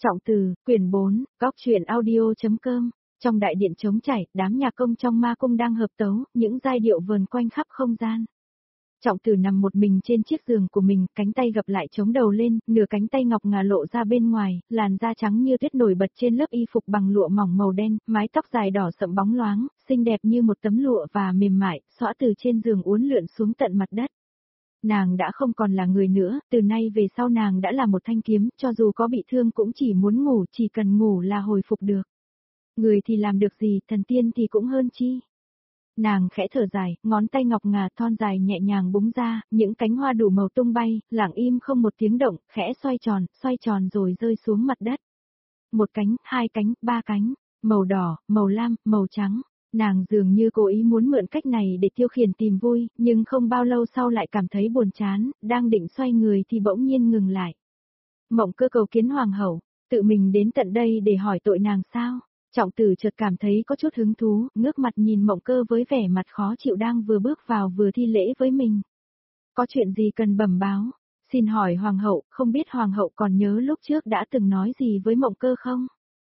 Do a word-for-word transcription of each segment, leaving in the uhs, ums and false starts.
Trọng từ, quyển bốn, góc truyện audio.com. Trong đại điện trống chảy, đám nhạc công trong ma cung đang hợp tấu, những giai điệu vờn quanh khắp không gian. Trọng Tử nằm một mình trên chiếc giường của mình, cánh tay gập lại chống đầu lên, nửa cánh tay ngọc ngà lộ ra bên ngoài, làn da trắng như tuyết nổi bật trên lớp y phục bằng lụa mỏng màu đen, mái tóc dài đỏ sậm bóng loáng, xinh đẹp như một tấm lụa và mềm mại, xõa từ trên giường uốn lượn xuống tận mặt đất. Nàng đã không còn là người nữa, từ nay về sau nàng đã là một thanh kiếm, cho dù có bị thương cũng chỉ muốn ngủ, chỉ cần ngủ là hồi phục được. Người thì làm được gì, thần tiên thì cũng hơn chi. Nàng khẽ thở dài, ngón tay ngọc ngà thon dài nhẹ nhàng búng ra, những cánh hoa đủ màu tung bay, lặng im không một tiếng động, khẽ xoay tròn, xoay tròn rồi rơi xuống mặt đất. Một cánh, hai cánh, ba cánh, màu đỏ, màu lam, màu trắng. Nàng dường như cố ý muốn mượn cách này để tiêu khiển tìm vui, nhưng không bao lâu sau lại cảm thấy buồn chán, đang định xoay người thì bỗng nhiên ngừng lại. Mộng Cơ cầu kiến hoàng hậu, tự mình đến tận đây để hỏi tội nàng sao? Trọng Tử chợt cảm thấy có chút hứng thú, ngước mặt nhìn Mộng Cơ với vẻ mặt khó chịu đang vừa bước vào vừa thi lễ với mình. Có chuyện gì cần bẩm báo? Xin hỏi hoàng hậu, không biết hoàng hậu còn nhớ lúc trước đã từng nói gì với Mộng Cơ không?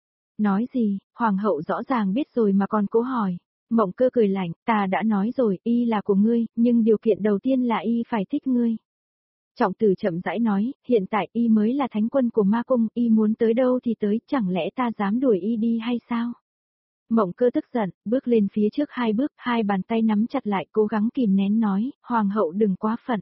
Nói gì, hoàng hậu rõ ràng biết rồi mà còn cố hỏi. Mộng Cơ cười lạnh, ta đã nói rồi, y là của ngươi, nhưng điều kiện đầu tiên là y phải thích ngươi. Trọng Tử chậm rãi nói, hiện tại y mới là thánh quân của ma cung, y muốn tới đâu thì tới, chẳng lẽ ta dám đuổi y đi hay sao? Mộng Cơ tức giận, bước lên phía trước hai bước, hai bàn tay nắm chặt lại cố gắng kìm nén nói, hoàng hậu đừng quá phận.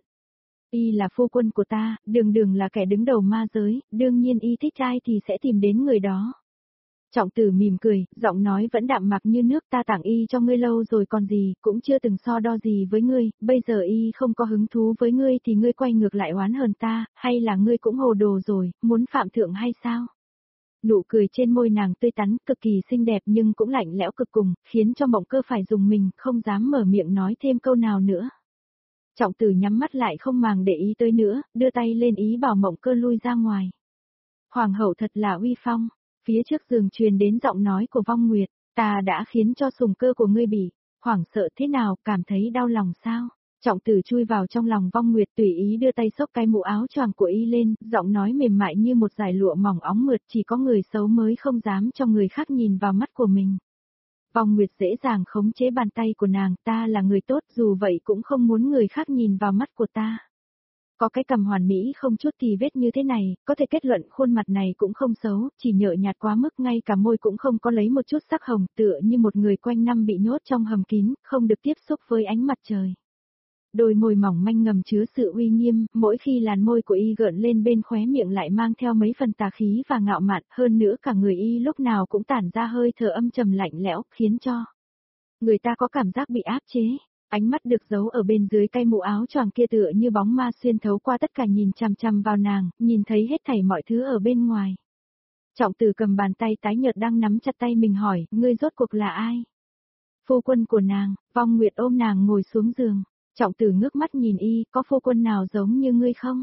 Y là phu quân của ta, đường đường là kẻ đứng đầu ma giới, đương nhiên y thích ai thì sẽ tìm đến người đó. Trọng Tử mỉm cười, giọng nói vẫn đạm mạc như nước, ta tặng y cho ngươi lâu rồi còn gì, cũng chưa từng so đo gì với ngươi, bây giờ y không có hứng thú với ngươi thì ngươi quay ngược lại oán hờn ta, hay là ngươi cũng hồ đồ rồi, muốn phạm thượng hay sao? Nụ cười trên môi nàng tươi tắn, cực kỳ xinh đẹp nhưng cũng lạnh lẽo cực cùng, khiến cho Mộng Cơ phải dùng mình, không dám mở miệng nói thêm câu nào nữa. Trọng Tử nhắm mắt lại không màng để ý tới nữa, đưa tay lên ý bảo Mộng Cơ lui ra ngoài. Hoàng hậu thật là uy phong. Phía trước giường truyền đến giọng nói của Vong Nguyệt, ta đã khiến cho sùng cơ của ngươi bị hoảng sợ thế nào, cảm thấy đau lòng sao? Trọng Tử chui vào trong lòng Vong Nguyệt tùy ý đưa tay xốc cái mũ áo choàng của y lên, giọng nói mềm mại như một dải lụa mỏng óng mượt, chỉ có người xấu mới không dám cho người khác nhìn vào mắt của mình. Vong Nguyệt dễ dàng khống chế bàn tay của nàng, ta là người tốt dù vậy cũng không muốn người khác nhìn vào mắt của ta. Có cái cằm hoàn mỹ không chút tì vết như thế này, có thể kết luận khuôn mặt này cũng không xấu, chỉ nhợ nhạt quá mức ngay cả môi cũng không có lấy một chút sắc hồng, tựa như một người quanh năm bị nhốt trong hầm kín, không được tiếp xúc với ánh mặt trời. Đôi môi mỏng manh ngầm chứa sự uy nghiêm, mỗi khi làn môi của y gợn lên bên khóe miệng lại mang theo mấy phần tà khí và ngạo mạn, hơn nữa cả người y lúc nào cũng tản ra hơi thở âm trầm lạnh lẽo, khiến cho người ta có cảm giác bị áp chế. Ánh mắt được giấu ở bên dưới cái mũ áo choàng kia tựa như bóng ma xuyên thấu qua tất cả nhìn chằm chằm vào nàng, nhìn thấy hết thảy mọi thứ ở bên ngoài. Trọng Tử cầm bàn tay tái nhợt đang nắm chặt tay mình hỏi, ngươi rốt cuộc là ai? Phu quân của nàng. Vong Nguyệt ôm nàng ngồi xuống giường. Trọng Tử ngước mắt nhìn y, có phu quân nào giống như ngươi không?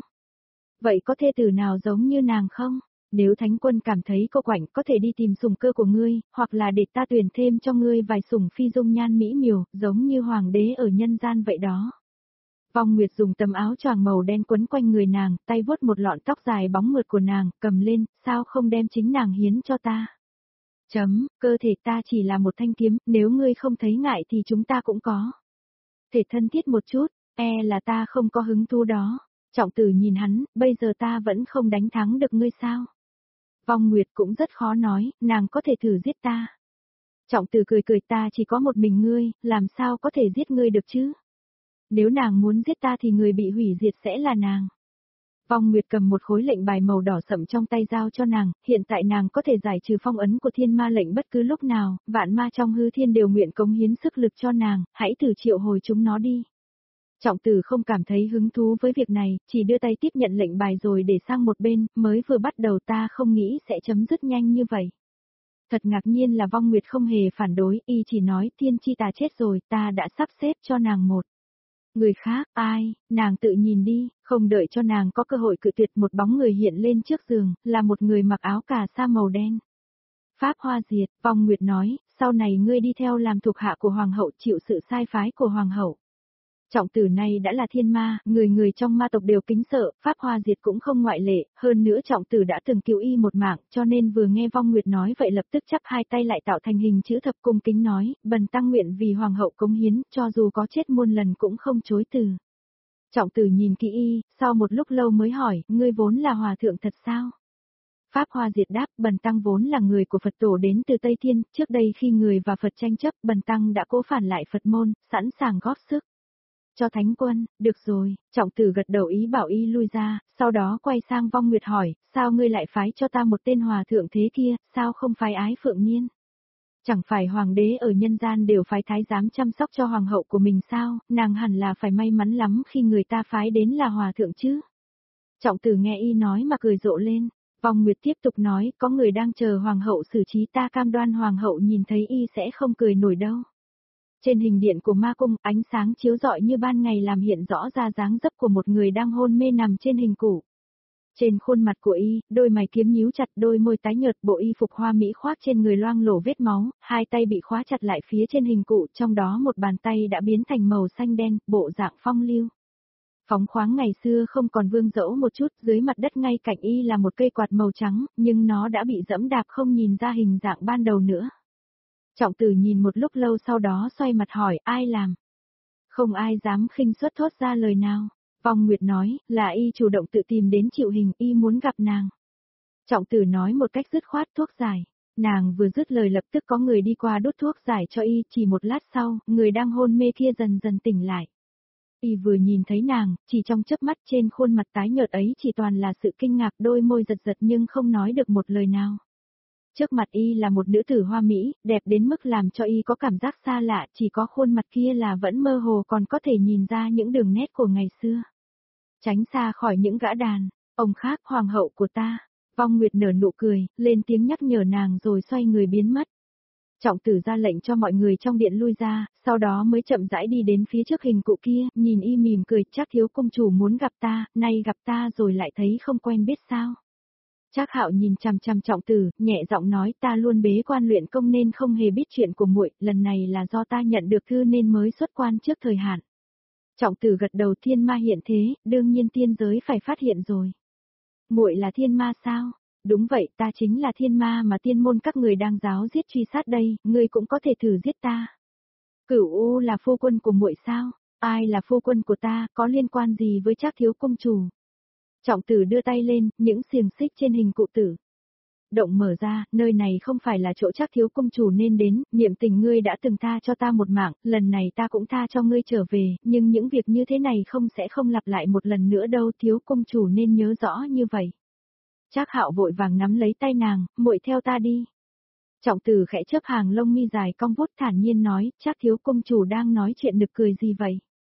Vậy có thê tử nào giống như nàng không? Nếu thánh quân cảm thấy cô quạnh có thể đi tìm sủng cơ của ngươi, hoặc là để ta tuyển thêm cho ngươi vài sủng phi dung nhan mỹ miều, giống như hoàng đế ở nhân gian vậy đó. Vong Nguyệt dùng tấm áo choàng màu đen quấn quanh người nàng, tay vuốt một lọn tóc dài bóng mượt của nàng, cầm lên, sao không đem chính nàng hiến cho ta? Chấm, cơ thể ta chỉ là một thanh kiếm, nếu ngươi không thấy ngại thì chúng ta cũng có thể thân thiết một chút, e là ta không có hứng thú đó. Trọng Tử nhìn hắn, bây giờ ta vẫn không đánh thắng được ngươi sao? Vong Nguyệt cũng rất khó nói, nàng có thể thử giết ta. Trọng Tử cười cười, ta chỉ có một mình ngươi, làm sao có thể giết ngươi được chứ? Nếu nàng muốn giết ta thì người bị hủy diệt sẽ là nàng. Vong Nguyệt cầm một khối lệnh bài màu đỏ sậm trong tay giao cho nàng, hiện tại nàng có thể giải trừ phong ấn của thiên ma lệnh bất cứ lúc nào, vạn ma trong hư thiên đều nguyện cống hiến sức lực cho nàng, hãy thử triệu hồi chúng nó đi. Trọng Tử không cảm thấy hứng thú với việc này, chỉ đưa tay tiếp nhận lệnh bài rồi để sang một bên, mới vừa bắt đầu ta không nghĩ sẽ chấm dứt nhanh như vậy. Thật ngạc nhiên là Vong Nguyệt không hề phản đối, y chỉ nói tiên chi ta chết rồi, ta đã sắp xếp cho nàng một người khác, ai, nàng tự nhìn đi, không đợi cho nàng có cơ hội cự tuyệt một bóng người hiện lên trước giường, là một người mặc áo cà sa màu đen. Pháp Hoa Diệt, Vong Nguyệt nói, sau này ngươi đi theo làm thuộc hạ của Hoàng hậu chịu sự sai phái của Hoàng hậu. Trọng tử này đã là thiên ma, người người trong ma tộc đều kính sợ, Pháp Hoa Diệt cũng không ngoại lệ, hơn nữa trọng tử đã từng cứu y một mạng, cho nên vừa nghe Vong Nguyệt nói vậy lập tức chắp hai tay lại tạo thành hình chữ thập cung kính nói, bần tăng nguyện vì hoàng hậu cống hiến, cho dù có chết muôn lần cũng không chối từ. Trọng tử nhìn kỹ y, sau một lúc lâu mới hỏi, ngươi vốn là hòa thượng thật sao? Pháp Hoa Diệt đáp, bần tăng vốn là người của Phật tổ đến từ Tây Thiên, trước đây khi người và Phật tranh chấp, bần tăng đã cố phản lại Phật môn, sẵn sàng góp sức. Cho thánh quân, được rồi, trọng tử gật đầu ý bảo y lui ra, sau đó quay sang Vong Nguyệt hỏi, sao ngươi lại phái cho ta một tên hòa thượng thế kia, sao không phái Ái Phượng Niên? Chẳng phải hoàng đế ở nhân gian đều phái thái giám chăm sóc cho hoàng hậu của mình sao, nàng hẳn là phải may mắn lắm khi người ta phái đến là hòa thượng chứ. Trọng tử nghe y nói mà cười rộ lên, Vong Nguyệt tiếp tục nói, có người đang chờ hoàng hậu xử trí, ta cam đoan hoàng hậu nhìn thấy y sẽ không cười nổi đâu. Trên hình điện của ma cung, ánh sáng chiếu rọi như ban ngày làm hiện rõ ra dáng dấp của một người đang hôn mê nằm trên hình cụ. Trên khuôn mặt của y, đôi mày kiếm nhíu chặt, đôi môi tái nhợt, bộ y phục hoa mỹ khoác trên người loang lổ vết máu, hai tay bị khóa chặt lại phía trên hình cụ, trong đó một bàn tay đã biến thành màu xanh đen, bộ dạng phong lưu. Phóng khoáng ngày xưa không còn vương dẫu một chút, dưới mặt đất ngay cạnh y là một cây quạt màu trắng, nhưng nó đã bị dẫm đạp không nhìn ra hình dạng ban đầu nữa. Trọng tử nhìn một lúc lâu sau đó xoay mặt hỏi, ai làm? Không ai dám khinh suất thốt ra lời nào. Vong Nguyệt nói, là y chủ động tự tìm đến chịu hình, y muốn gặp nàng. Trọng tử nói một cách dứt khoát, thuốc giải. Nàng vừa dứt lời lập tức có người đi qua đút thuốc giải cho y, chỉ một lát sau, người đang hôn mê kia dần dần tỉnh lại. Y vừa nhìn thấy nàng, chỉ trong chớp mắt trên khuôn mặt tái nhợt ấy chỉ toàn là sự kinh ngạc, đôi môi giật giật nhưng không nói được một lời nào. Trước mặt y là một nữ tử hoa mỹ, đẹp đến mức làm cho y có cảm giác xa lạ, chỉ có khuôn mặt kia là vẫn mơ hồ còn có thể nhìn ra những đường nét của ngày xưa. Tránh xa khỏi những gã đàn, ông khác hoàng hậu của ta. Vong Nguyệt nở nụ cười, lên tiếng nhắc nhở nàng rồi xoay người biến mất. Trọng tử ra lệnh cho mọi người trong điện lui ra, sau đó mới chậm rãi đi đến phía trước hình cụ kia, nhìn y mỉm cười, chắc thiếu công chủ muốn gặp ta, nay gặp ta rồi lại thấy không quen biết sao. Trác Hạo nhìn chằm chằm Trọng tử, nhẹ giọng nói, ta luôn bế quan luyện công nên không hề biết chuyện của muội, lần này là do ta nhận được thư nên mới xuất quan trước thời hạn. Trọng tử gật đầu, thiên ma hiện thế, đương nhiên tiên giới phải phát hiện rồi. Muội là thiên ma sao? Đúng vậy, ta chính là thiên ma mà tiên môn các người đang giáo giết truy sát đây, ngươi cũng có thể thử giết ta. Cửu U là phu quân của muội sao? Ai là phu quân của ta, có liên quan gì với Trác thiếu công chủ? Trọng tử đưa tay lên, những xiềng xích trên hình cụ tử động mở ra, nơi này không phải là chỗ Trác thiếu công chủ nên đến, niệm tình ngươi đã từng tha cho ta một mạng, lần này ta cũng tha cho ngươi trở về, nhưng những việc như thế này không sẽ không lặp lại một lần nữa đâu, thiếu công chủ nên nhớ rõ như vậy. Trác Hạo vội vàng nắm lấy tay nàng, muội theo ta đi. Trọng tử khẽ chớp hàng lông mi dài cong vút thản nhiên nói, Trác thiếu công chủ đang nói chuyện nực cười gì vậy?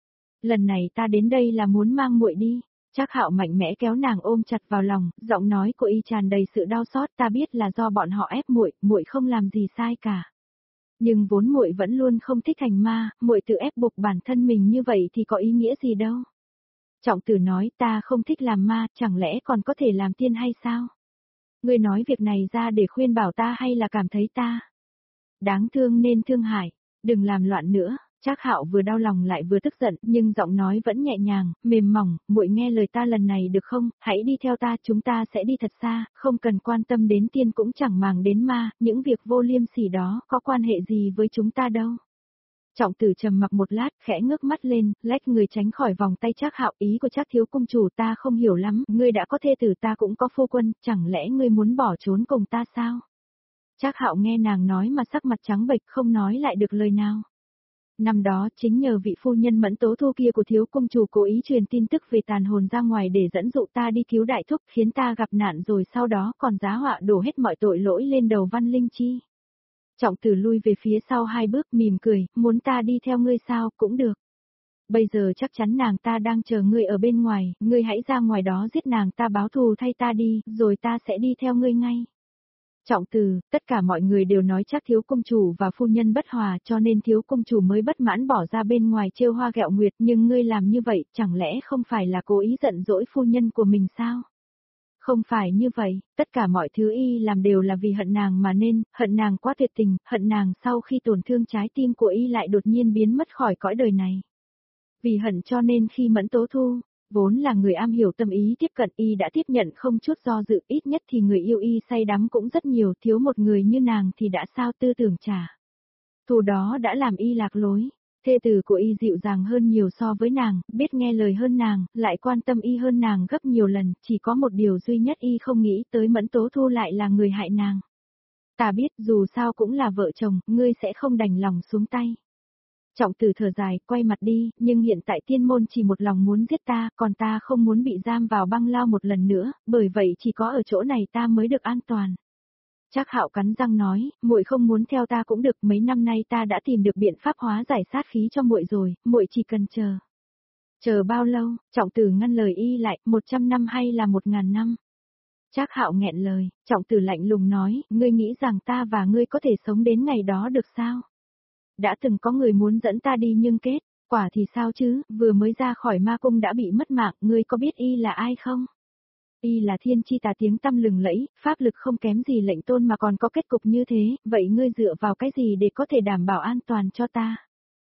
Lần này ta đến đây là muốn mang muội đi. Trác Hạo mạnh mẽ kéo nàng ôm chặt vào lòng, giọng nói của y tràn đầy sự đau xót, ta biết là do bọn họ ép muội, muội không làm gì sai cả. Nhưng vốn muội vẫn luôn không thích thành ma, muội tự ép buộc bản thân mình như vậy thì có ý nghĩa gì đâu. Trọng tử nói, ta không thích làm ma, chẳng lẽ còn có thể làm tiên hay sao? Ngươi nói việc này ra để khuyên bảo ta hay là cảm thấy ta đáng thương nên thương hại, đừng làm loạn nữa. Trác Hạo vừa đau lòng lại vừa tức giận, nhưng giọng nói vẫn nhẹ nhàng, mềm mỏng, muội nghe lời ta lần này được không, hãy đi theo ta, chúng ta sẽ đi thật xa, không cần quan tâm đến tiên cũng chẳng màng đến ma, những việc vô liêm sỉ đó có quan hệ gì với chúng ta đâu. Trọng tử trầm mặc một lát, khẽ ngước mắt lên, lách người tránh khỏi vòng tay Trác Hạo, ý của Trác thiếu công chủ ta không hiểu lắm, ngươi đã có thê tử ta cũng có phu quân, chẳng lẽ ngươi muốn bỏ trốn cùng ta sao? Trác Hạo nghe nàng nói mà sắc mặt trắng bệch không nói lại được lời nào. Năm đó chính nhờ vị phu nhân Mẫn Tố Thu kia của thiếu công chủ cố ý truyền tin tức về tàn hồn ra ngoài để dẫn dụ ta đi cứu đại thúc, khiến ta gặp nạn rồi sau đó còn giá họa đổ hết mọi tội lỗi lên đầu Văn Linh Chi. Trọng tử lui về phía sau hai bước mỉm cười, muốn ta đi theo ngươi sao, cũng được. Bây giờ chắc chắn nàng ta đang chờ ngươi ở bên ngoài, ngươi hãy ra ngoài đó giết nàng ta báo thù thay ta đi, rồi ta sẽ đi theo ngươi ngay. Trọng tử, tất cả mọi người đều nói chắc thiếu công chủ và phu nhân bất hòa cho nên thiếu công chủ mới bất mãn bỏ ra bên ngoài trêu hoa ghẹo nguyệt, nhưng ngươi làm như vậy chẳng lẽ không phải là cố ý giận dỗi phu nhân của mình sao? Không phải như vậy, tất cả mọi thứ y làm đều là vì hận nàng mà nên, hận nàng quá tuyệt tình, hận nàng sau khi tổn thương trái tim của y lại đột nhiên biến mất khỏi cõi đời này. Vì hận cho nên khi Mẫn Tố Thu, vốn là người am hiểu tâm ý tiếp cận y đã tiếp nhận không chút do dự, ít nhất thì người yêu y say đắm cũng rất nhiều, thiếu một người như nàng thì đã sao tư tưởng trả. Thù đó đã làm y lạc lối. Thê tử của y dịu dàng hơn nhiều so với nàng, biết nghe lời hơn nàng, lại quan tâm y hơn nàng gấp nhiều lần, chỉ có một điều duy nhất y không nghĩ tới Mẫn Tố Thu lại là người hại nàng. Ta biết dù sao cũng là vợ chồng, ngươi sẽ không đành lòng xuống tay. Trọng Tử thở dài, quay mặt đi, nhưng hiện tại tiên môn chỉ một lòng muốn giết ta, còn ta không muốn bị giam vào băng lao một lần nữa, bởi vậy chỉ có ở chỗ này ta mới được an toàn. Trác Hạo cắn răng nói, muội không muốn theo ta cũng được, mấy năm nay ta đã tìm được biện pháp hóa giải sát khí cho muội rồi, muội chỉ cần chờ. Chờ bao lâu? Trọng Tử ngăn lời y lại, một trăm năm hay là một ngàn năm? Trác Hạo nghẹn lời, Trọng Tử lạnh lùng nói, ngươi nghĩ rằng ta và ngươi có thể sống đến ngày đó được sao? Đã từng có người muốn dẫn ta đi nhưng kết, quả thì sao chứ, vừa mới ra khỏi ma cung đã bị mất mạng, ngươi có biết y là ai không? Y là thiên chi tà tiếng tăm lừng lẫy, pháp lực không kém gì lệnh tôn mà còn có kết cục như thế, vậy ngươi dựa vào cái gì để có thể đảm bảo an toàn cho ta?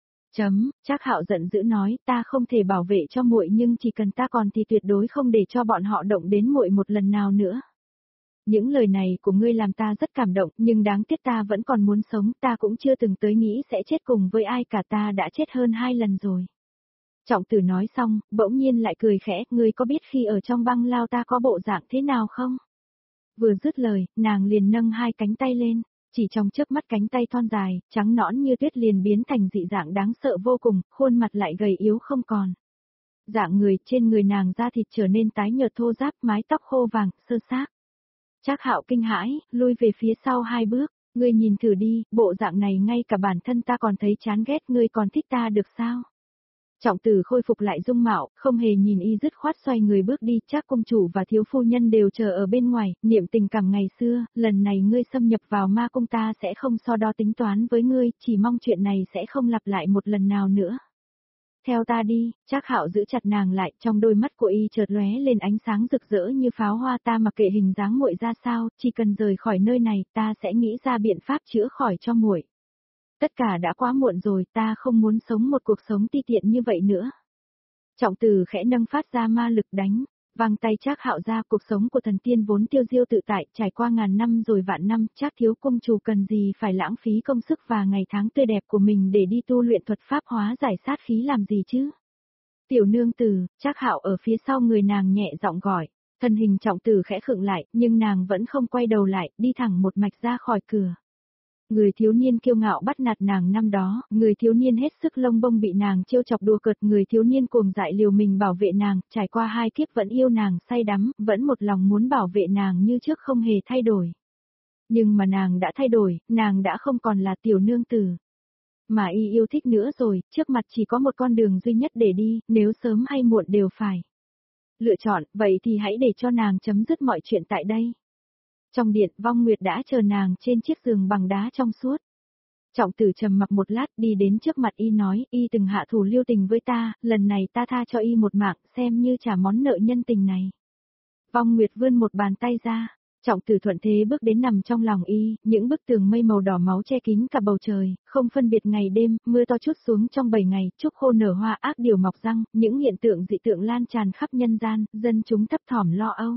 Chấm, Trác Hạo giận dữ nói, ta không thể bảo vệ cho muội nhưng chỉ cần ta còn thì tuyệt đối không để cho bọn họ động đến muội một lần nào nữa. Những lời này của ngươi làm ta rất cảm động, nhưng đáng tiếc ta vẫn còn muốn sống, ta cũng chưa từng tới nghĩ sẽ chết cùng với ai cả, ta đã chết hơn hai lần rồi. Trọng Tử nói xong, bỗng nhiên lại cười khẽ, ngươi có biết khi ở trong băng lao ta có bộ dạng thế nào không? Vừa dứt lời, nàng liền nâng hai cánh tay lên, chỉ trong chớp mắt cánh tay thon dài, trắng nõn như tuyết liền biến thành dị dạng đáng sợ vô cùng, khuôn mặt lại gầy yếu không còn. Dạng người trên người nàng da thịt trở nên tái nhợt thô ráp, mái tóc khô vàng, sơ xác. Trác Hạo kinh hãi, lui về phía sau hai bước, ngươi nhìn thử đi, bộ dạng này ngay cả bản thân ta còn thấy chán ghét, ngươi còn thích ta được sao? Trọng Tử khôi phục lại dung mạo, không hề nhìn y dứt khoát xoay người bước đi, Trác công chủ và thiếu phu nhân đều chờ ở bên ngoài, niệm tình cảm ngày xưa, lần này ngươi xâm nhập vào ma cung ta sẽ không so đo tính toán với ngươi, chỉ mong chuyện này sẽ không lặp lại một lần nào nữa. Theo ta đi, Trác Hạo giữ chặt nàng lại, trong đôi mắt của y chợt lóe lên ánh sáng rực rỡ như pháo hoa, ta mặc kệ hình dáng muội ra sao, chỉ cần rời khỏi nơi này, ta sẽ nghĩ ra biện pháp chữa khỏi cho muội. Tất cả đã quá muộn rồi, ta không muốn sống một cuộc sống ti tiện như vậy nữa. Trọng Tử khẽ nâng phát ra ma lực đánh, vang tay Trác Hạo ra, cuộc sống của thần tiên vốn tiêu diêu tự tại, trải qua ngàn năm rồi vạn năm, Trác thiếu công chủ cần gì phải lãng phí công sức và ngày tháng tươi đẹp của mình để đi tu luyện thuật pháp hóa giải sát khí làm gì chứ? Tiểu nương tử, Trác Hạo ở phía sau người nàng nhẹ giọng gọi, thân hình Trọng Tử khẽ khựng lại, nhưng nàng vẫn không quay đầu lại, đi thẳng một mạch ra khỏi cửa. Người thiếu niên kiêu ngạo bắt nạt nàng năm đó, người thiếu niên hết sức lông bông bị nàng trêu chọc đùa cợt, người thiếu niên cuồng dại liều mình bảo vệ nàng, trải qua hai kiếp vẫn yêu nàng say đắm, vẫn một lòng muốn bảo vệ nàng như trước không hề thay đổi. Nhưng mà nàng đã thay đổi, nàng đã không còn là tiểu nương tử. Mà y yêu thích nữa rồi, trước mặt chỉ có một con đường duy nhất để đi, nếu sớm hay muộn đều phải lựa chọn, vậy thì hãy để cho nàng chấm dứt mọi chuyện tại đây. Trong điện, Vong Nguyệt đã chờ nàng trên chiếc giường bằng đá trong suốt. Trọng Tử trầm mặc một lát, đi đến trước mặt y nói, y từng hạ thủ lưu tình với ta, lần này ta tha cho y một mạng, xem như trả món nợ nhân tình này. Vong Nguyệt vươn một bàn tay ra, Trọng Tử thuận thế bước đến nằm trong lòng y, những bức tường mây màu đỏ máu che kín cả bầu trời, không phân biệt ngày đêm, mưa to trút xuống trong bảy ngày, trúc khô nở hoa, ác điều mọc răng, những hiện tượng dị tượng lan tràn khắp nhân gian, dân chúng thấp thỏm lo âu.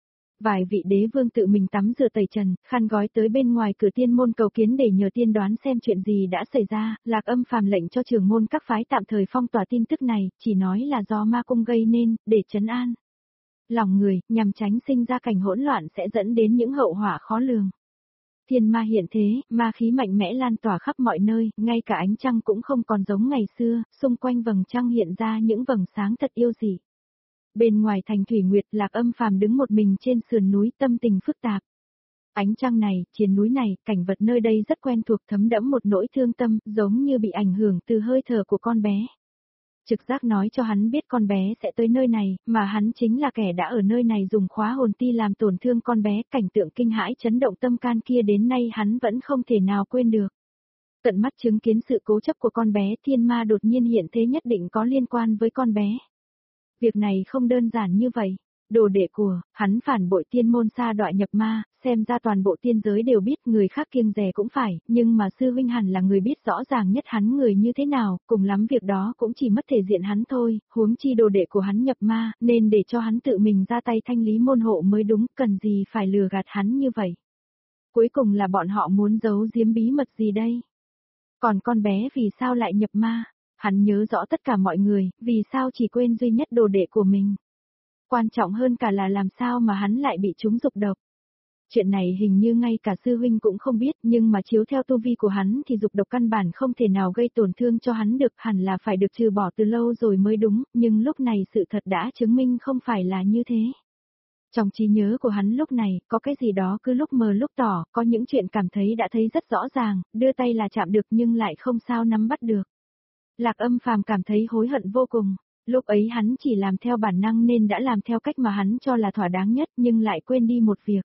Vài vị đế vương tự mình tắm rửa tẩy trần, khăn gói tới bên ngoài cửa tiên môn cầu kiến để nhờ tiên đoán xem chuyện gì đã xảy ra, Lạc Âm phàm lệnh cho trưởng môn các phái tạm thời phong tỏa tin tức này, chỉ nói là do ma cung gây nên, để trấn an lòng người, nhằm tránh sinh ra cảnh hỗn loạn sẽ dẫn đến những hậu họa khó lường. Thiên ma hiện thế, ma khí mạnh mẽ lan tỏa khắp mọi nơi, ngay cả ánh trăng cũng không còn giống ngày xưa, xung quanh vầng trăng hiện ra những vầng sáng thật yêu dị. Bên ngoài thành Thủy Nguyệt, Lạc Âm phàm đứng một mình trên sườn núi, tâm tình phức tạp. Ánh trăng này, triền núi này, cảnh vật nơi đây rất quen thuộc, thấm đẫm một nỗi thương tâm, giống như bị ảnh hưởng từ hơi thở của con bé. Trực giác nói cho hắn biết con bé sẽ tới nơi này, mà hắn chính là kẻ đã ở nơi này dùng khóa hồn ti làm tổn thương con bé, cảnh tượng kinh hãi chấn động tâm can kia đến nay hắn vẫn không thể nào quên được. Tận mắt chứng kiến sự cố chấp của con bé, thiên ma đột nhiên hiện thế nhất định có liên quan với con bé. Việc này không đơn giản như vậy. Đồ đệ của, hắn phản bội tiên môn sa đọa nhập ma, xem ra toàn bộ tiên giới đều biết, người khác kiêng dè cũng phải, nhưng mà sư huynh hẳn là người biết rõ ràng nhất hắn người như thế nào, cùng lắm việc đó cũng chỉ mất thể diện hắn thôi, huống chi đồ đệ của hắn nhập ma, nên để cho hắn tự mình ra tay thanh lý môn hộ mới đúng, cần gì phải lừa gạt hắn như vậy. Cuối cùng là bọn họ muốn giấu giếm bí mật gì đây? Còn con bé vì sao lại nhập ma? Hắn nhớ rõ tất cả mọi người, vì sao chỉ quên duy nhất đồ đệ của mình? Quan trọng hơn cả là làm sao mà hắn lại bị trúng dục độc. Chuyện này hình như ngay cả sư huynh cũng không biết, nhưng mà chiếu theo tu vi của hắn thì dục độc căn bản không thể nào gây tổn thương cho hắn được, hẳn là phải được trừ bỏ từ lâu rồi mới đúng, nhưng lúc này sự thật đã chứng minh không phải là như thế. Trong trí nhớ của hắn lúc này, có cái gì đó cứ lúc mờ lúc tỏ, có những chuyện cảm thấy đã thấy rất rõ ràng, đưa tay là chạm được nhưng lại không sao nắm bắt được. Lạc Âm Phàm cảm thấy hối hận vô cùng. Lúc ấy hắn chỉ làm theo bản năng nên đã làm theo cách mà hắn cho là thỏa đáng nhất nhưng lại quên đi một việc.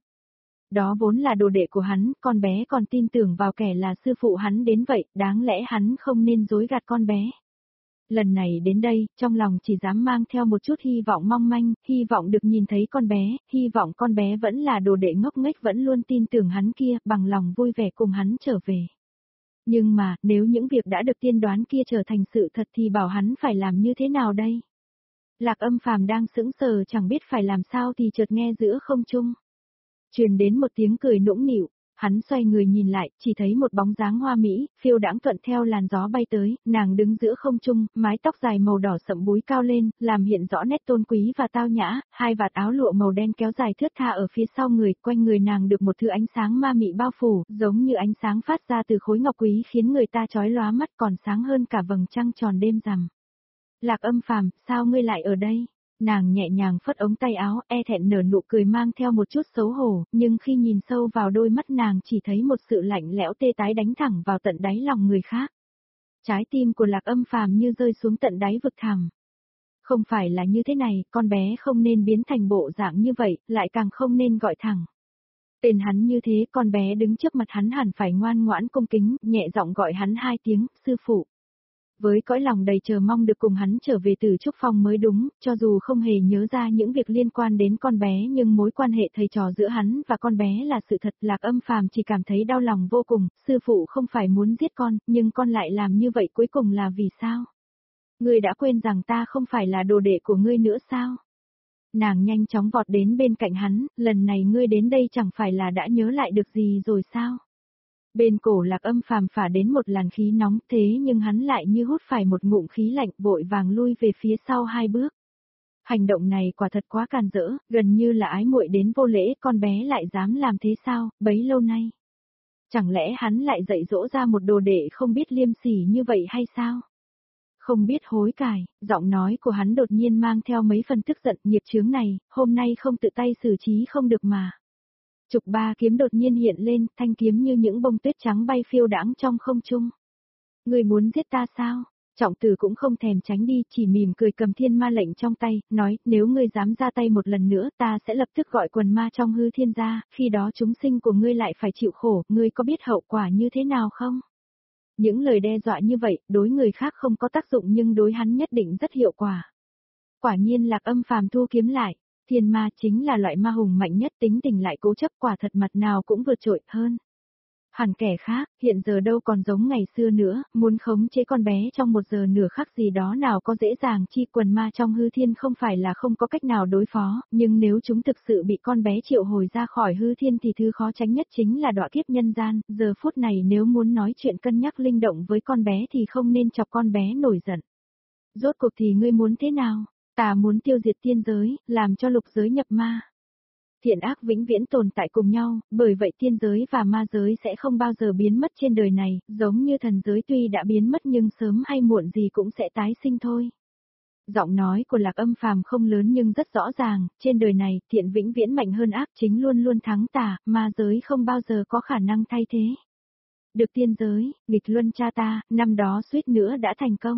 Đó vốn là đồ đệ của hắn, con bé còn tin tưởng vào kẻ là sư phụ hắn đến vậy, đáng lẽ hắn không nên dối gạt con bé. Lần này đến đây, trong lòng chỉ dám mang theo một chút hy vọng mong manh, hy vọng được nhìn thấy con bé, hy vọng con bé vẫn là đồ đệ ngốc nghếch vẫn luôn tin tưởng hắn kia, bằng lòng vui vẻ cùng hắn trở về. Nhưng mà, nếu những việc đã được tiên đoán kia trở thành sự thật thì bảo hắn phải làm như thế nào đây? Lạc Âm Phàm đang sững sờ chẳng biết phải làm sao thì chợt nghe giữa không trung truyền đến một tiếng cười nũng nịu, hắn xoay người nhìn lại, chỉ thấy một bóng dáng hoa mỹ, phiêu đãng thuận theo làn gió bay tới, nàng đứng giữa không trung, mái tóc dài màu đỏ sậm búi cao lên, làm hiện rõ nét tôn quý và tao nhã, hai vạt áo lụa màu đen kéo dài thướt tha ở phía sau người, quanh người nàng được một thứ ánh sáng ma mị bao phủ, giống như ánh sáng phát ra từ khối ngọc quý khiến người ta chói lóa mắt còn sáng hơn cả vầng trăng tròn đêm rằm. Lạc Âm Phàm, sao ngươi lại ở đây? Nàng nhẹ nhàng phất ống tay áo, e thẹn nở nụ cười mang theo một chút xấu hổ, nhưng khi nhìn sâu vào đôi mắt nàng chỉ thấy một sự lạnh lẽo tê tái đánh thẳng vào tận đáy lòng người khác. Trái tim của Lạc Âm Phàm như rơi xuống tận đáy vực thẳm. Không phải là như thế này, con bé không nên biến thành bộ dạng như vậy, lại càng không nên gọi thẳng. Tên hắn như thế, con bé đứng trước mặt hắn hẳn phải ngoan ngoãn cung kính, nhẹ giọng gọi hắn hai tiếng, sư phụ. Với cõi lòng đầy chờ mong được cùng hắn trở về từ Trúc Phong mới đúng, cho dù không hề nhớ ra những việc liên quan đến con bé nhưng mối quan hệ thầy trò giữa hắn và con bé là sự thật. Lạc Âm Phàm chỉ cảm thấy đau lòng vô cùng, sư phụ không phải muốn giết con, nhưng con lại làm như vậy cuối cùng là vì sao? Ngươi đã quên rằng ta không phải là đồ đệ của ngươi nữa sao? Nàng nhanh chóng vọt đến bên cạnh hắn, lần này ngươi đến đây chẳng phải là đã nhớ lại được gì rồi sao? Bên cổ Lạc Âm Phàm phả đến một làn khí nóng thế nhưng hắn lại như hút phải một ngụm khí lạnh vội vàng lui về phía sau hai bước. Hành động này quả thật quá càn rỡ, gần như là ái muội đến vô lễ, con bé lại dám làm thế sao, bấy lâu nay. Chẳng lẽ hắn lại dạy dỗ ra một đồ đệ không biết liêm sỉ như vậy hay sao? Không biết hối cải, giọng nói của hắn đột nhiên mang theo mấy phần tức giận, nghiệp chướng này, hôm nay không tự tay xử trí không được mà. Trục ba kiếm đột nhiên hiện lên, thanh kiếm như những bông tuyết trắng bay phiêu đãng trong không trung. Người muốn giết ta sao? Trọng Tử cũng không thèm tránh đi, chỉ mỉm cười cầm thiên ma lệnh trong tay, nói, nếu ngươi dám ra tay một lần nữa, ta sẽ lập tức gọi quần ma trong hư thiên ra, khi đó chúng sinh của ngươi lại phải chịu khổ, ngươi có biết hậu quả như thế nào không? Những lời đe dọa như vậy, đối người khác không có tác dụng nhưng đối hắn nhất định rất hiệu quả. Quả nhiên Lạc Âm Phàm thu kiếm lại. Thiên ma chính là loại ma hùng mạnh nhất, tính tình lại cố chấp, quả thật mặt nào cũng vượt trội hơn. Hẳn kẻ khác, hiện giờ đâu còn giống ngày xưa nữa, muốn khống chế con bé trong một giờ nửa khắc gì đó nào có dễ dàng, chi quần ma trong hư thiên không phải là không có cách nào đối phó, nhưng nếu chúng thực sự bị con bé triệu hồi ra khỏi hư thiên thì thứ khó tránh nhất chính là đọa kiếp nhân gian, giờ phút này nếu muốn nói chuyện cân nhắc linh động với con bé thì không nên chọc con bé nổi giận. Rốt cuộc thì ngươi muốn thế nào? Ta muốn tiêu diệt tiên giới, làm cho lục giới nhập ma. Thiện ác vĩnh viễn tồn tại cùng nhau, bởi vậy tiên giới và ma giới sẽ không bao giờ biến mất trên đời này, giống như thần giới tuy đã biến mất nhưng sớm hay muộn gì cũng sẽ tái sinh thôi. Giọng nói của Lạc Âm Phàm không lớn nhưng rất rõ ràng, trên đời này, thiện vĩnh viễn mạnh hơn ác, chính luôn luôn thắng tà, ma giới không bao giờ có khả năng thay thế. Được tiên giới, nghịch luân cha ta, năm đó suýt nữa đã thành công.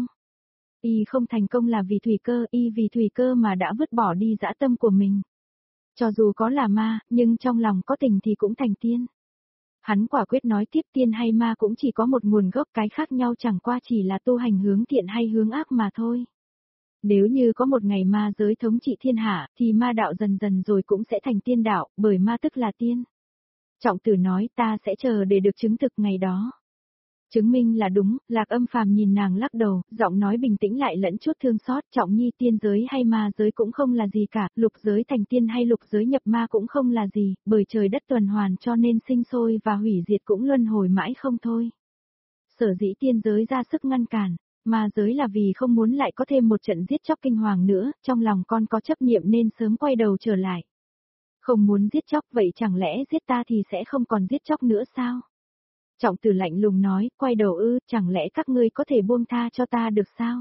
Y không thành công là vì thủy cơ, y vì thủy cơ mà đã vứt bỏ đi dã tâm của mình. Cho dù có là ma, nhưng trong lòng có tình thì cũng thành tiên. Hắn quả quyết nói tiếp, tiên hay ma cũng chỉ có một nguồn gốc, cái khác nhau chẳng qua chỉ là tu hành hướng thiện hay hướng ác mà thôi. Nếu như có một ngày ma giới thống trị thiên hạ, thì ma đạo dần dần rồi cũng sẽ thành tiên đạo, bởi ma tức là tiên. Trọng Tử nói ta sẽ chờ để được chứng thực ngày đó. Chứng minh là đúng, Lạc Âm Phàm nhìn nàng lắc đầu, giọng nói bình tĩnh lại lẫn chút thương xót, Trọng Nhi tiên giới hay ma giới cũng không là gì cả, lục giới thành tiên hay lục giới nhập ma cũng không là gì, bởi trời đất tuần hoàn cho nên sinh sôi và hủy diệt cũng luân hồi mãi không thôi. Sở dĩ tiên giới ra sức ngăn cản, ma giới là vì không muốn lại có thêm một trận giết chóc kinh hoàng nữa, trong lòng con có chấp niệm nên sớm quay đầu trở lại. Không muốn giết chóc vậy chẳng lẽ giết ta thì sẽ không còn giết chóc nữa sao? Trọng Tử lạnh lùng nói, quay đầu ư, chẳng lẽ các ngươi có thể buông tha cho ta được sao?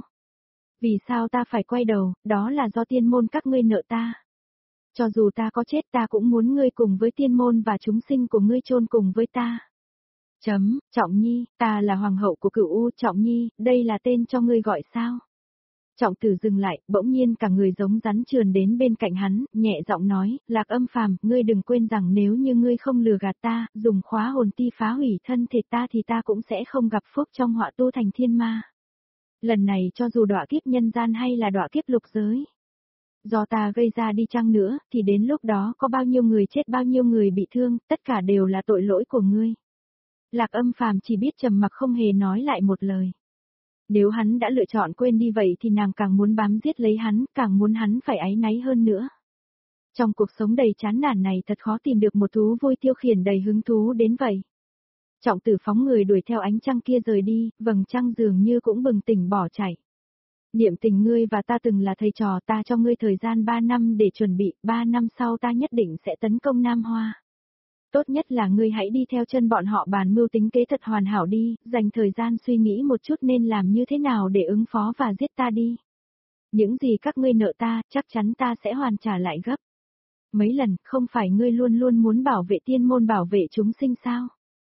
Vì sao ta phải quay đầu, đó là do tiên môn các ngươi nợ ta. Cho dù ta có chết ta cũng muốn ngươi cùng với tiên môn và chúng sinh của ngươi chôn cùng với ta. Chấm, Trọng Nhi, ta là hoàng hậu của Cửu U, Trọng Nhi, đây là tên cho ngươi gọi sao? Trọng Tử dừng lại, bỗng nhiên cả người giống rắn trườn đến bên cạnh hắn, nhẹ giọng nói, Lạc Âm Phàm, ngươi đừng quên rằng nếu như ngươi không lừa gạt ta, dùng khóa hồn ti phá hủy thân thể ta thì ta cũng sẽ không gặp phúc trong họa tu thành thiên ma. Lần này cho dù đọa kiếp nhân gian hay là đọa kiếp lục giới, do ta gây ra đi chăng nữa, thì đến lúc đó có bao nhiêu người chết bao nhiêu người bị thương, tất cả đều là tội lỗi của ngươi. Lạc Âm Phàm chỉ biết trầm mặc không hề nói lại một lời. Nếu hắn đã lựa chọn quên đi vậy thì nàng càng muốn bám giết lấy hắn, càng muốn hắn phải áy náy hơn nữa. Trong cuộc sống đầy chán nản này thật khó tìm được một thú vui tiêu khiển đầy hứng thú đến vậy. Trọng Tử phóng người đuổi theo ánh trăng kia rời đi, vầng trăng dường như cũng bừng tỉnh bỏ chạy. Niệm tình ngươi và ta từng là thầy trò, ta cho ngươi thời gian ba năm để chuẩn bị, ba năm sau ta nhất định sẽ tấn công Nam Hoa. Tốt nhất là ngươi hãy đi theo chân bọn họ bàn mưu tính kế thật hoàn hảo đi, dành thời gian suy nghĩ một chút nên làm như thế nào để ứng phó và giết ta đi. Những gì các ngươi nợ ta, chắc chắn ta sẽ hoàn trả lại gấp. Mấy lần, không phải ngươi luôn luôn muốn bảo vệ tiên môn bảo vệ chúng sinh sao?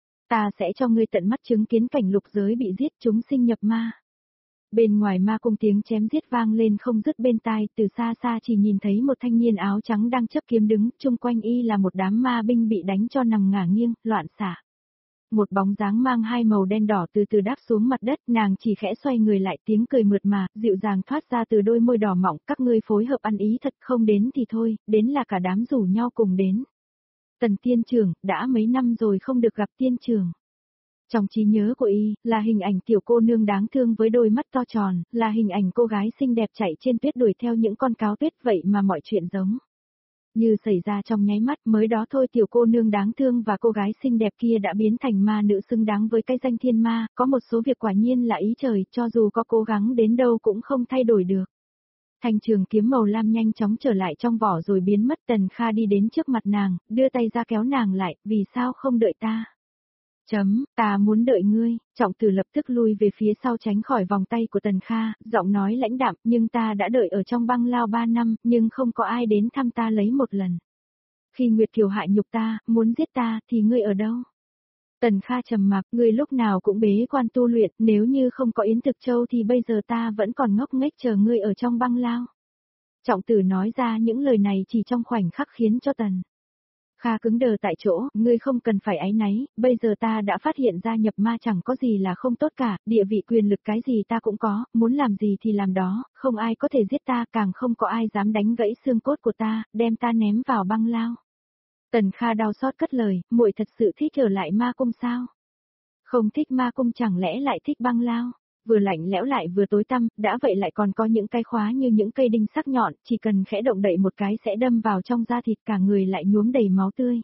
Ta sẽ cho ngươi tận mắt chứng kiến cảnh lục giới bị giết chúng sinh nhập ma. Bên ngoài ma cung tiếng chém giết vang lên không dứt bên tai, từ xa xa chỉ nhìn thấy một thanh niên áo trắng đang chấp kiếm đứng, chung quanh y là một đám ma binh bị đánh cho nằm ngả nghiêng, loạn xạ. Một bóng dáng mang hai màu đen đỏ từ từ đáp xuống mặt đất, nàng chỉ khẽ xoay người lại, tiếng cười mượt mà, dịu dàng thoát ra từ đôi môi đỏ mọng, các ngươi phối hợp ăn ý thật, không đến thì thôi, đến là cả đám rủ nhau cùng đến. Tần tiên trưởng, đã mấy năm rồi không được gặp tiên trưởng. Trong trí nhớ của y, là hình ảnh tiểu cô nương đáng thương với đôi mắt to tròn, là hình ảnh cô gái xinh đẹp chạy trên tuyết đuổi theo những con cáo tuyết, vậy mà mọi chuyện giống như xảy ra trong nháy mắt, mới đó thôi tiểu cô nương đáng thương và cô gái xinh đẹp kia đã biến thành ma nữ xứng đáng với cái danh thiên ma, có một số việc quả nhiên là ý trời, cho dù có cố gắng đến đâu cũng không thay đổi được. Thanh trường kiếm màu lam nhanh chóng trở lại trong vỏ rồi biến mất. Tần Kha đi đến trước mặt nàng, đưa tay ra kéo nàng lại, vì sao không đợi ta? Chấm, ta muốn đợi ngươi. Trọng Tử lập tức lui về phía sau tránh khỏi vòng tay của Tần Kha, giọng nói lãnh đạm, nhưng ta đã đợi ở trong băng lao ba năm, nhưng không có ai đến thăm ta lấy một lần. Khi Nguyệt Kiều hại nhục ta, muốn giết ta, thì ngươi ở đâu? Tần Kha trầm mặc, ngươi lúc nào cũng bế quan tu luyện, nếu như không có Yến Thực Châu thì bây giờ ta vẫn còn ngốc nghếch chờ ngươi ở trong băng lao. Trọng Tử nói ra những lời này chỉ trong khoảnh khắc khiến cho Tần Kha cứng đờ tại chỗ, ngươi không cần phải áy náy, bây giờ ta đã phát hiện ra nhập ma chẳng có gì là không tốt cả, địa vị quyền lực cái gì ta cũng có, muốn làm gì thì làm đó, không ai có thể giết ta, càng không có ai dám đánh gãy xương cốt của ta, đem ta ném vào băng lao. Tần Kha đau xót cất lời, muội thật sự thích ở lại ma cung sao? Không thích ma cung chẳng lẽ lại thích băng lao? Vừa lạnh lẽo lại vừa tối tăm, đã vậy lại còn có những cái khóa như những cây đinh sắc nhọn, chỉ cần khẽ động đậy một cái sẽ đâm vào trong da thịt, cả người lại nhuốm đầy máu tươi.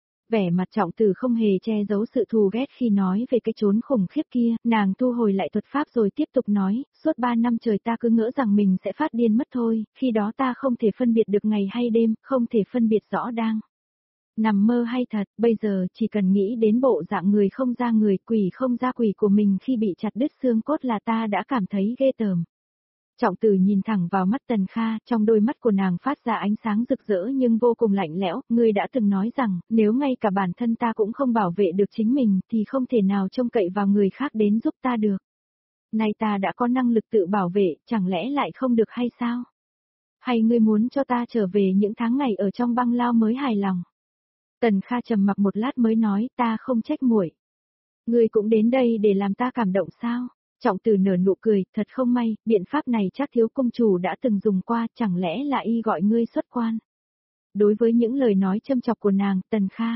Vẻ mặt Trọng Tử không hề che giấu sự thù ghét khi nói về cái chốn khủng khiếp kia, nàng thu hồi lại thuật pháp rồi tiếp tục nói, suốt ba năm trời ta cứ ngỡ rằng mình sẽ phát điên mất thôi, khi đó ta không thể phân biệt được ngày hay đêm, không thể phân biệt rõ đang nằm mơ hay thật, bây giờ chỉ cần nghĩ đến bộ dạng người không ra người, quỷ không ra quỷ của mình khi bị chặt đứt xương cốt là ta đã cảm thấy ghê tởm. Trọng Tử nhìn thẳng vào mắt Tần Kha, trong đôi mắt của nàng phát ra ánh sáng rực rỡ nhưng vô cùng lạnh lẽo, ngươi đã từng nói rằng, nếu ngay cả bản thân ta cũng không bảo vệ được chính mình thì không thể nào trông cậy vào người khác đến giúp ta được. Nay ta đã có năng lực tự bảo vệ, chẳng lẽ lại không được hay sao? Hay ngươi muốn cho ta trở về những tháng ngày ở trong băng lao mới hài lòng? Tần Kha trầm mặc một lát mới nói, ta không trách muội. Ngươi cũng đến đây để làm ta cảm động sao? Trọng Tử nở nụ cười, thật không may, biện pháp này chắc thiếu công chủ đã từng dùng qua, chẳng lẽ là y gọi ngươi xuất quan. Đối với những lời nói châm chọc của nàng, Tần Kha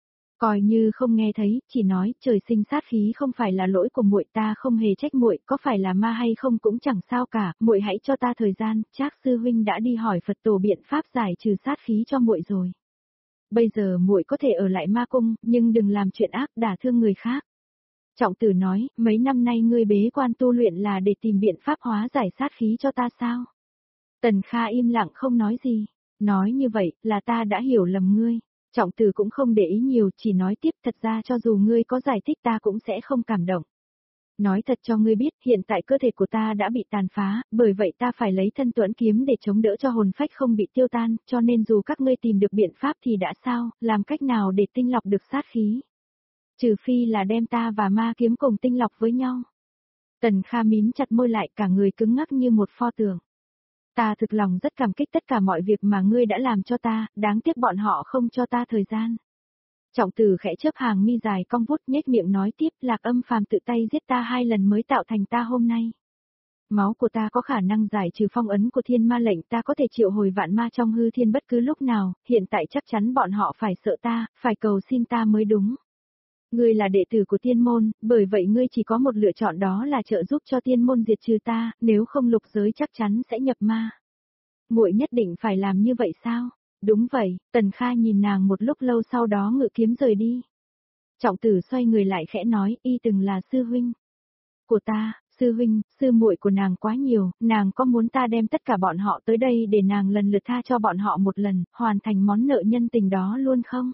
coi như không nghe thấy, chỉ nói, trời sinh sát khí không phải là lỗi của muội, ta không hề trách muội, có phải là ma hay không cũng chẳng sao cả, muội hãy cho ta thời gian, Trác sư huynh đã đi hỏi Phật tổ biện pháp giải trừ sát khí cho muội rồi. Bây giờ muội có thể ở lại ma cung, nhưng đừng làm chuyện ác đả thương người khác. Trọng Tử nói, mấy năm nay ngươi bế quan tu luyện là để tìm biện pháp hóa giải sát khí cho ta sao? Tần Kha im lặng không nói gì, nói như vậy, là ta đã hiểu lầm ngươi. Trọng Tử cũng không để ý nhiều, chỉ nói tiếp, thật ra cho dù ngươi có giải thích ta cũng sẽ không cảm động. Nói thật cho ngươi biết, hiện tại cơ thể của ta đã bị tàn phá, bởi vậy ta phải lấy thân tuẫn kiếm để chống đỡ cho hồn phách không bị tiêu tan, cho nên dù các ngươi tìm được biện pháp thì đã sao, làm cách nào để tinh lọc được sát khí. Trừ phi là đem ta và ma kiếm cùng tinh lọc với nhau. Tần Kha mím chặt môi lại, cả người cứng ngắc như một pho tượng. Ta thực lòng rất cảm kích tất cả mọi việc mà ngươi đã làm cho ta, đáng tiếc bọn họ không cho ta thời gian. Trọng Tử khẽ chớp hàng mi dài cong vút, nhếch miệng nói tiếp, Lạc Âm Phàm tự tay giết ta hai lần mới tạo thành ta hôm nay. Máu của ta có khả năng giải trừ phong ấn của thiên ma lệnh, ta có thể triệu hồi vạn ma trong hư thiên bất cứ lúc nào, hiện tại chắc chắn bọn họ phải sợ ta, phải cầu xin ta mới đúng. Ngươi là đệ tử của tiên môn, bởi vậy ngươi chỉ có một lựa chọn, đó là trợ giúp cho tiên môn diệt trừ ta, nếu không lục giới chắc chắn sẽ nhập ma. Muội nhất định phải làm như vậy sao? Đúng vậy, Tần Kha nhìn nàng một lúc lâu sau đó ngự kiếm rời đi. Trọng Tử xoay người lại khẽ nói, y từng là sư huynh của ta, sư huynh, sư muội của nàng quá nhiều, nàng có muốn ta đem tất cả bọn họ tới đây để nàng lần lượt tha cho bọn họ một lần, hoàn thành món nợ nhân tình đó luôn không?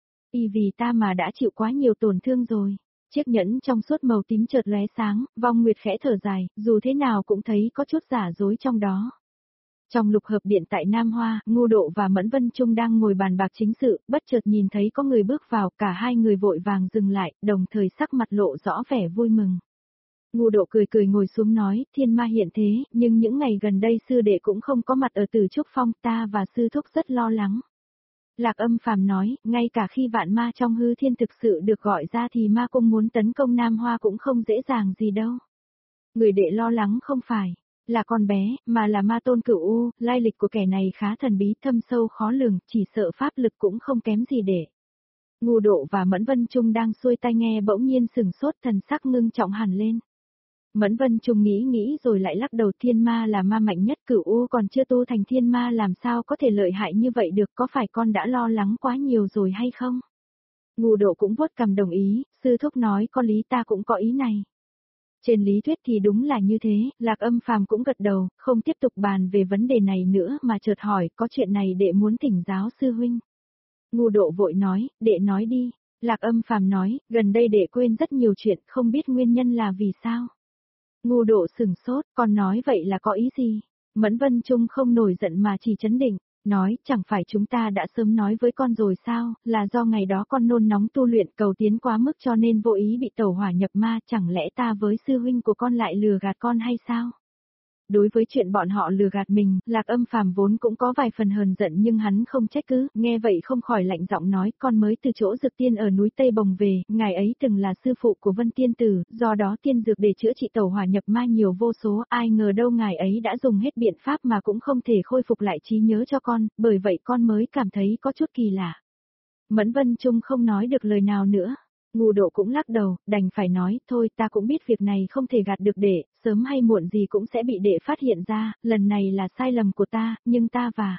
Y vì ta mà đã chịu quá nhiều tổn thương rồi. Chiếc nhẫn trong suốt màu tím chợt lóe sáng, Vong Nguyệt khẽ thở dài, dù thế nào cũng thấy có chút giả dối trong đó. Trong lục hợp điện tại Nam Hoa, Ngô Độ và Mẫn Vân Trung đang ngồi bàn bạc chính sự, bất chợt nhìn thấy có người bước vào, cả hai người vội vàng dừng lại, đồng thời sắc mặt lộ rõ vẻ vui mừng. Ngô Độ cười cười ngồi xuống nói, thiên ma hiện thế, nhưng những ngày gần đây sư đệ cũng không có mặt ở Tử Trúc Phong, ta và sư thúc rất lo lắng. Lạc Âm Phàm nói, ngay cả khi vạn ma trong hư thiên thực sự được gọi ra thì ma cung muốn tấn công Nam Hoa cũng không dễ dàng gì đâu. Người đệ lo lắng không phải là con bé, mà là ma tôn Cửu U, lai lịch của kẻ này khá thần bí, thâm sâu khó lường, chỉ sợ pháp lực cũng không kém gì để. Ngô Độ và Mẫn Vân Trung đang xuôi tai nghe bỗng nhiên sừng sốt, thần sắc ngưng trọng hẳn lên. Mẫn Vân Trung nghĩ nghĩ rồi lại lắc đầu, thiên ma là ma mạnh nhất, Cửu U còn chưa tu thành thiên ma làm sao có thể lợi hại như vậy được, có phải con đã lo lắng quá nhiều rồi hay không? Ngô Độ cũng vuốt cằm đồng ý, sư thúc nói có lý, ta cũng có ý này. Trên lý thuyết thì đúng là như thế, Lạc Âm Phàm cũng gật đầu, không tiếp tục bàn về vấn đề này nữa mà chợt hỏi, có chuyện này đệ muốn thỉnh giáo sư huynh. Ngô Độ vội nói, đệ nói đi. Lạc Âm Phàm nói, gần đây đệ quên rất nhiều chuyện, không biết nguyên nhân là vì sao. Ngô Độ sừng sốt, con nói vậy là có ý gì? Mẫn Vân Trung không nổi giận mà chỉ trấn định, nói, chẳng phải chúng ta đã sớm nói với con rồi sao, là do ngày đó con nôn nóng tu luyện cầu tiến quá mức cho nên vô ý bị tẩu hỏa nhập ma, chẳng lẽ ta với sư huynh của con lại lừa gạt con hay sao? Đối với chuyện bọn họ lừa gạt mình, Lạc Âm Phàm vốn cũng có vài phần hờn giận nhưng hắn không trách cứ, nghe vậy không khỏi lạnh giọng nói, con mới từ chỗ dược tiên ở núi Tây Bồng về, ngài ấy từng là sư phụ của Vân Tiên Tử, do đó tiên dược để chữa trị tẩu hỏa nhập ma nhiều vô số, ai ngờ đâu ngài ấy đã dùng hết biện pháp mà cũng không thể khôi phục lại trí nhớ cho con, bởi vậy con mới cảm thấy có chút kỳ lạ. Mẫn Vân Trung không nói được lời nào nữa. Ngô Độ cũng lắc đầu, đành phải nói, thôi ta cũng biết việc này không thể gạt được đệ, sớm hay muộn gì cũng sẽ bị đệ phát hiện ra, lần này là sai lầm của ta, nhưng ta và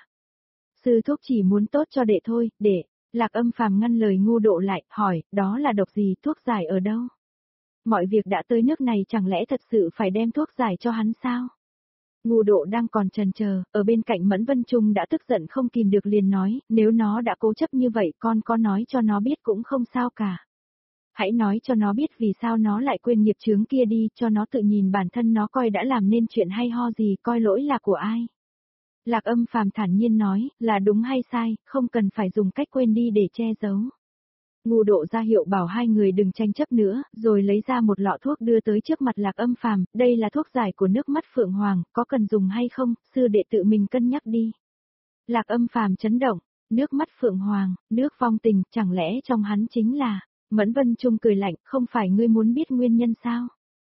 sư thúc chỉ muốn tốt cho đệ thôi, đệ. Lạc Âm Phàm ngăn lời Ngô Độ lại, hỏi, đó là độc gì, thuốc giải ở đâu? Mọi việc đã tới nước này chẳng lẽ thật sự phải đem thuốc giải cho hắn sao? Ngô Độ đang còn chần chờ, ở bên cạnh Mẫn Vân Trung đã tức giận không kìm được liền nói, nếu nó đã cố chấp như vậy con có nói cho nó biết cũng không sao cả. Hãy nói cho nó biết vì sao nó lại quên nghiệp chướng kia đi, cho nó tự nhìn bản thân nó coi đã làm nên chuyện hay ho gì, coi lỗi là của ai. Lạc Âm Phàm thản nhiên nói, là đúng hay sai, không cần phải dùng cách quên đi để che giấu. Ngô Độ ra hiệu bảo hai người đừng tranh chấp nữa, rồi lấy ra một lọ thuốc đưa tới trước mặt Lạc Âm Phàm, đây là thuốc giải của nước mắt Phượng Hoàng, có cần dùng hay không, sư đệ tự mình cân nhắc đi. Lạc Âm Phàm chấn động, nước mắt Phượng Hoàng, nước vong tình, chẳng lẽ trong hắn chính là... Mẫn Vân Trung cười lạnh, không phải ngươi muốn biết nguyên nhân sao?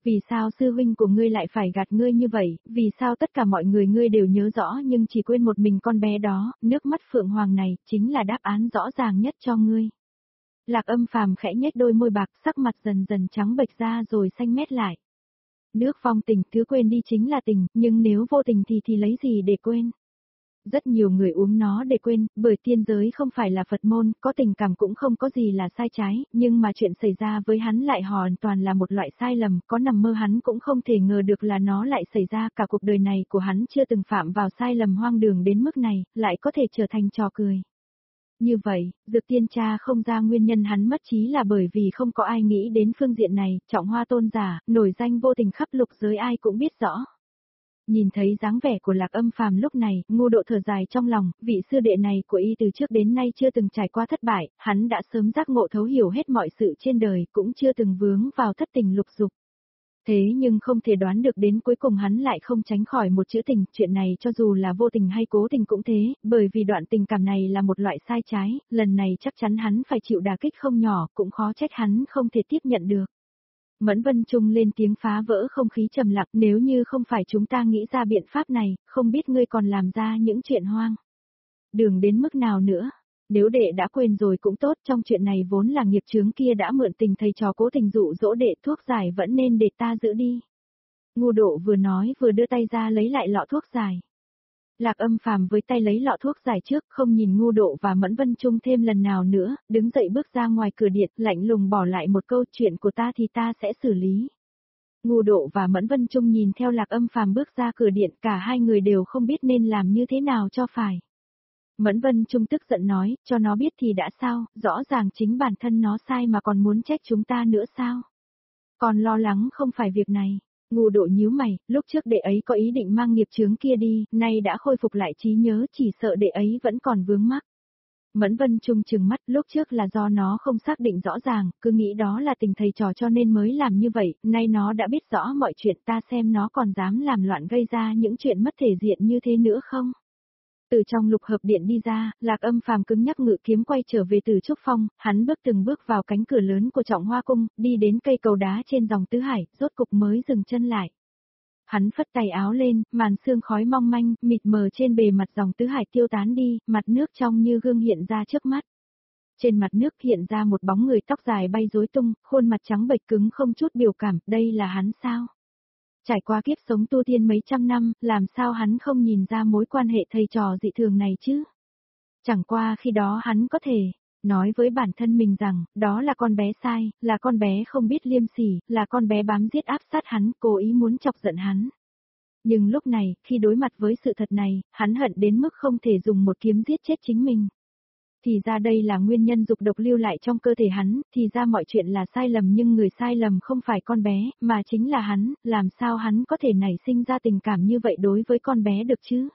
Vì sao sư huynh của ngươi lại phải gạt ngươi như vậy, vì sao tất cả mọi người ngươi đều nhớ rõ nhưng chỉ quên một mình con bé đó, nước mắt Phượng Hoàng này, chính là đáp án rõ ràng nhất cho ngươi. Lạc Âm Phàm khẽ nhếch đôi môi bạc, sắc mặt dần dần trắng bệch ra rồi xanh mét lại. Nước vong tình, thứ quên đi chính là tình, nhưng nếu vô tình thì thì lấy gì để quên? Rất nhiều người uống nó để quên, bởi tiên giới không phải là Phật môn, có tình cảm cũng không có gì là sai trái, nhưng mà chuyện xảy ra với hắn lại hoàn toàn là một loại sai lầm, có nằm mơ hắn cũng không thể ngờ được là nó lại xảy ra, cả cuộc đời này của hắn chưa từng phạm vào sai lầm hoang đường đến mức này, lại có thể trở thành trò cười. Như vậy, Dược Tiên tra không ra nguyên nhân hắn mất trí là bởi vì không có ai nghĩ đến phương diện này, Trọng Hoa tôn giả, nổi danh vô tình khắp lục giới ai cũng biết rõ. Nhìn thấy dáng vẻ của Lạc Âm Phàm lúc này, Ngô Độ thở dài trong lòng, vị sư đệ này của y từ trước đến nay chưa từng trải qua thất bại, hắn đã sớm giác ngộ thấu hiểu hết mọi sự trên đời, cũng chưa từng vướng vào thất tình lục dục. Thế nhưng không thể đoán được đến cuối cùng hắn lại không tránh khỏi một chữ tình, chuyện này cho dù là vô tình hay cố tình cũng thế, bởi vì đoạn tình cảm này là một loại sai trái, lần này chắc chắn hắn phải chịu đả kích không nhỏ, cũng khó trách hắn không thể tiếp nhận được. Mẫn Vân Trung lên tiếng phá vỡ không khí trầm lặng, nếu như không phải chúng ta nghĩ ra biện pháp này, không biết ngươi còn làm ra những chuyện hoang đường đến mức nào nữa. Nếu đệ đã quên rồi cũng tốt, trong chuyện này vốn là nghiệp chướng kia đã mượn tình thầy trò cố tình dụ dỗ đệ, thuốc giải vẫn nên để ta giữ đi. Ngô Độ vừa nói vừa đưa tay ra lấy lại lọ thuốc giải. Lạc Âm Phàm với tay lấy lọ thuốc giải trước, không nhìn Ngô Độ và Mẫn Vân Trung thêm lần nào nữa, đứng dậy bước ra ngoài cửa điện, lạnh lùng bỏ lại một câu, chuyện của ta thì ta sẽ xử lý. Ngô Độ và Mẫn Vân Trung nhìn theo Lạc Âm Phàm bước ra cửa điện, cả hai người đều không biết nên làm như thế nào cho phải. Mẫn Vân Trung tức giận nói, cho nó biết thì đã sao, rõ ràng chính bản thân nó sai mà còn muốn trách chúng ta nữa sao? Còn lo lắng không phải việc này. Ngô Độ nhíu mày, lúc trước đệ ấy có ý định mang nghiệp chướng kia đi, nay đã khôi phục lại trí nhớ, chỉ sợ đệ ấy vẫn còn vướng mắc. Mẫn Vân Trung trừng mắt, lúc trước là do nó không xác định rõ ràng, cứ nghĩ đó là tình thầy trò cho nên mới làm như vậy, nay nó đã biết rõ mọi chuyện, ta xem nó còn dám làm loạn gây ra những chuyện mất thể diện như thế nữa không? Từ trong lục hợp điện đi ra, Lạc Âm Phàm cứng nhắc ngự kiếm quay trở về Từ Trúc Phong, hắn bước từng bước vào cánh cửa lớn của Trọng Hoa Cung, đi đến cây cầu đá trên dòng Tứ Hải, rốt cục mới dừng chân lại. Hắn phất tay áo lên, màn sương khói mong manh, mịt mờ trên bề mặt dòng Tứ Hải tiêu tán đi, mặt nước trong như gương hiện ra trước mắt. Trên mặt nước hiện ra một bóng người tóc dài bay rối tung, khuôn mặt trắng bệch cứng không chút biểu cảm, đây là hắn sao? Trải qua kiếp sống tu tiên mấy trăm năm, làm sao hắn không nhìn ra mối quan hệ thầy trò dị thường này chứ? Chẳng qua khi đó hắn có thể nói với bản thân mình rằng, đó là con bé sai, là con bé không biết liêm sỉ, là con bé bám giết áp sát hắn, cố ý muốn chọc giận hắn. Nhưng lúc này, khi đối mặt với sự thật này, hắn hận đến mức không thể dùng một kiếm giết chết chính mình. Thì ra đây là nguyên nhân dục độc lưu lại trong cơ thể hắn, thì ra mọi chuyện là sai lầm nhưng người sai lầm không phải con bé, mà chính là hắn, làm sao hắn có thể nảy sinh ra tình cảm như vậy đối với con bé được chứ?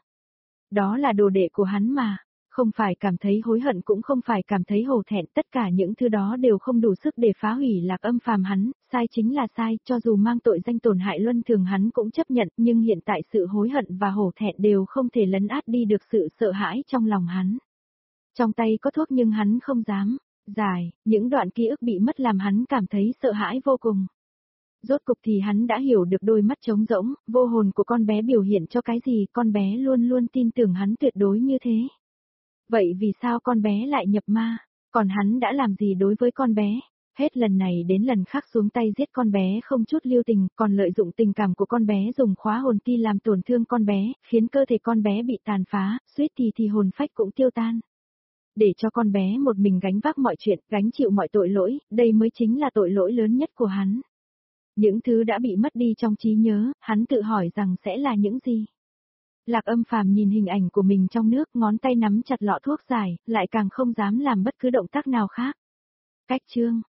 Đó là đồ đệ của hắn mà, không phải cảm thấy hối hận cũng không phải cảm thấy hổ thẹn, tất cả những thứ đó đều không đủ sức để phá hủy Lạc Âm Phàm hắn, sai chính là sai, cho dù mang tội danh tổn hại luân thường hắn cũng chấp nhận, nhưng hiện tại sự hối hận và hổ thẹn đều không thể lấn át đi được sự sợ hãi trong lòng hắn. Trong tay có thuốc nhưng hắn không dám giải, những đoạn ký ức bị mất làm hắn cảm thấy sợ hãi vô cùng. Rốt cục thì hắn đã hiểu được đôi mắt trống rỗng, vô hồn của con bé biểu hiện cho cái gì, con bé luôn luôn tin tưởng hắn tuyệt đối như thế. Vậy vì sao con bé lại nhập ma, còn hắn đã làm gì đối với con bé? Hết lần này đến lần khác xuống tay giết con bé không chút lưu tình, còn lợi dụng tình cảm của con bé dùng khóa hồn ti làm tổn thương con bé, khiến cơ thể con bé bị tàn phá, suýt thì thì hồn phách cũng tiêu tan. Để cho con bé một mình gánh vác mọi chuyện, gánh chịu mọi tội lỗi, đây mới chính là tội lỗi lớn nhất của hắn. Những thứ đã bị mất đi trong trí nhớ, hắn tự hỏi rằng sẽ là những gì. Lạc Âm Phàm nhìn hình ảnh của mình trong nước, ngón tay nắm chặt lọ thuốc giải, lại càng không dám làm bất cứ động tác nào khác. Cách chương